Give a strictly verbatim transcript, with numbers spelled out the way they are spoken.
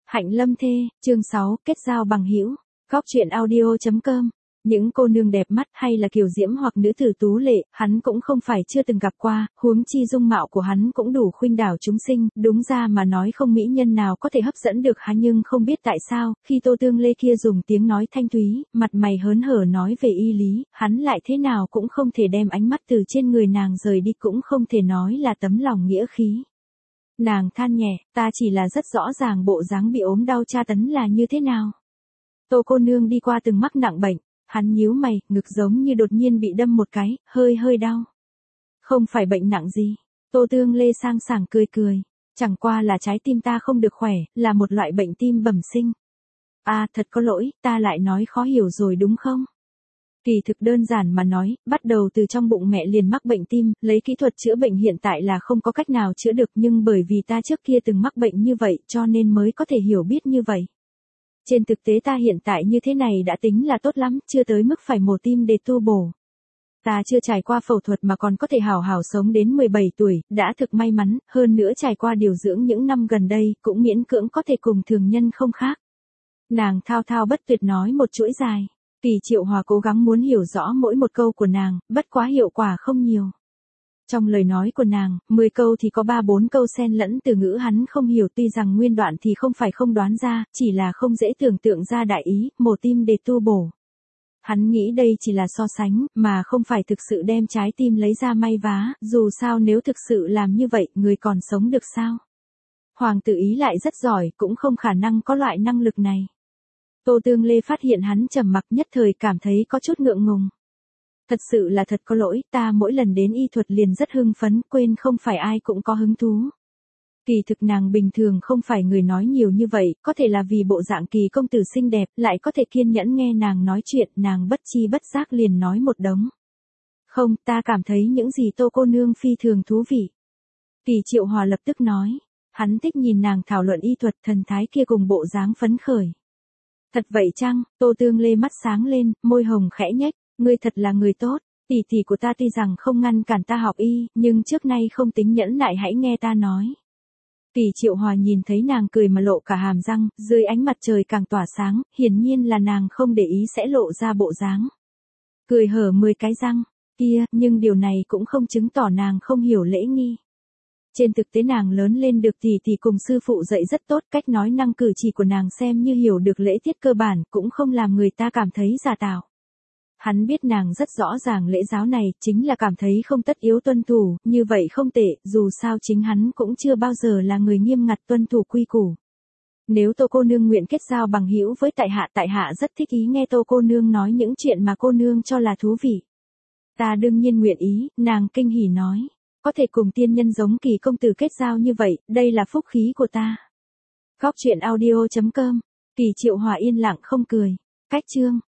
Hạnh Lâm Thê, chương sáu, kết giao bằng hữu. Góc truyện audio chấm com. Những cô nương đẹp mắt hay là kiều diễm hoặc nữ tử tú lệ, hắn cũng không phải chưa từng gặp qua, huống chi dung mạo của hắn cũng đủ khuynh đảo chúng sinh, đúng ra mà nói không mỹ nhân nào có thể hấp dẫn được hắn, nhưng không biết tại sao, khi Tô Tương Lê kia dùng tiếng nói thanh thúy, mặt mày hớn hở nói về y lý, hắn lại thế nào cũng không thể đem ánh mắt từ trên người nàng rời đi, cũng không thể nói là tấm lòng nghĩa khí. Nàng than nhẹ, ta chỉ là rất rõ ràng bộ dáng bị ốm đau tra tấn là như thế nào. Tô cô nương đi qua từng mắc nặng bệnh, hắn nhíu mày, ngực giống như đột nhiên bị đâm một cái, hơi hơi đau. Không phải bệnh nặng gì. Tô Tương Lê sang sảng cười cười, chẳng qua là trái tim ta không được khỏe, là một loại bệnh tim bẩm sinh. À, thật có lỗi, ta lại nói khó hiểu rồi đúng không? Kỳ thực đơn giản mà nói, bắt đầu từ trong bụng mẹ liền mắc bệnh tim, lấy kỹ thuật chữa bệnh hiện tại là không có cách nào chữa được, nhưng bởi vì ta trước kia từng mắc bệnh như vậy cho nên mới có thể hiểu biết như vậy. Trên thực tế ta hiện tại như thế này đã tính là tốt lắm, chưa tới mức phải mổ tim để tu bổ. Ta chưa trải qua phẫu thuật mà còn có thể hào hào sống đến mười bảy tuổi, đã thực may mắn, hơn nữa trải qua điều dưỡng những năm gần đây, cũng miễn cưỡng có thể cùng thường nhân không khác. Nàng thao thao bất tuyệt nói một chuỗi dài. Kỳ Triệu Hòa cố gắng muốn hiểu rõ mỗi một câu của nàng, bất quá hiệu quả không nhiều. Trong lời nói của nàng, mười câu thì có ba bốn câu xen lẫn từ ngữ hắn không hiểu, tuy rằng nguyên đoạn thì không phải không đoán ra, chỉ là không dễ tưởng tượng ra đại ý, mổ tim để tu bổ. Hắn nghĩ đây chỉ là so sánh, mà không phải thực sự đem trái tim lấy ra may vá, dù sao nếu thực sự làm như vậy, người còn sống được sao? Hoàng tử Ý lại rất giỏi, cũng không khả năng có loại năng lực này. Tô Tương Lê phát hiện hắn trầm mặc, nhất thời cảm thấy có chút ngượng ngùng. Thật sự là thật có lỗi, ta mỗi lần đến y thuật liền rất hưng phấn, quên không phải ai cũng có hứng thú. Kỳ thực nàng bình thường không phải người nói nhiều như vậy, có thể là vì bộ dạng Kỳ công tử xinh đẹp, lại có thể kiên nhẫn nghe nàng nói chuyện, nàng bất chi bất giác liền nói một đống. Không, ta cảm thấy những gì Tô cô nương phi thường thú vị. Kỳ Triệu Hòa lập tức nói, hắn thích nhìn nàng thảo luận y thuật, thần thái kia cùng bộ dáng phấn khởi. Thật vậy chăng? Tô Tương Lê mắt sáng lên, môi hồng khẽ nhếch, ngươi thật là người tốt, tỷ tỷ của ta tuy rằng không ngăn cản ta học y, nhưng trước nay không tính nhẫn nại, hãy nghe ta nói. Kỳ Triệu Hòa nhìn thấy nàng cười mà lộ cả hàm răng, dưới ánh mặt trời càng tỏa sáng, hiển nhiên là nàng không để ý sẽ lộ ra bộ dáng. Cười hở mười cái răng, kia, nhưng điều này cũng không chứng tỏ nàng không hiểu lễ nghi. Trên thực tế nàng lớn lên được tỷ tỷ cùng sư phụ dạy rất tốt, cách nói năng cử chỉ của nàng xem như hiểu được lễ tiết cơ bản, cũng không làm người ta cảm thấy giả tạo. Hắn biết nàng rất rõ ràng lễ giáo này, chính là cảm thấy không tất yếu tuân thủ, như vậy không tệ, dù sao chính hắn cũng chưa bao giờ là người nghiêm ngặt tuân thủ quy củ. Nếu Tô cô nương nguyện kết giao bằng hữu với tại hạ, tại hạ rất thích ý nghe Tô cô nương nói những chuyện mà cô nương cho là thú vị. Ta đương nhiên nguyện ý, nàng kinh hỉ nói. Có thể cùng tiên nhân giống Kỳ công tử kết giao như vậy, đây là phúc khí của ta. Góc truyện audio chấm com. Kỳ Triệu Hòa yên lặng không cười. Cách chương.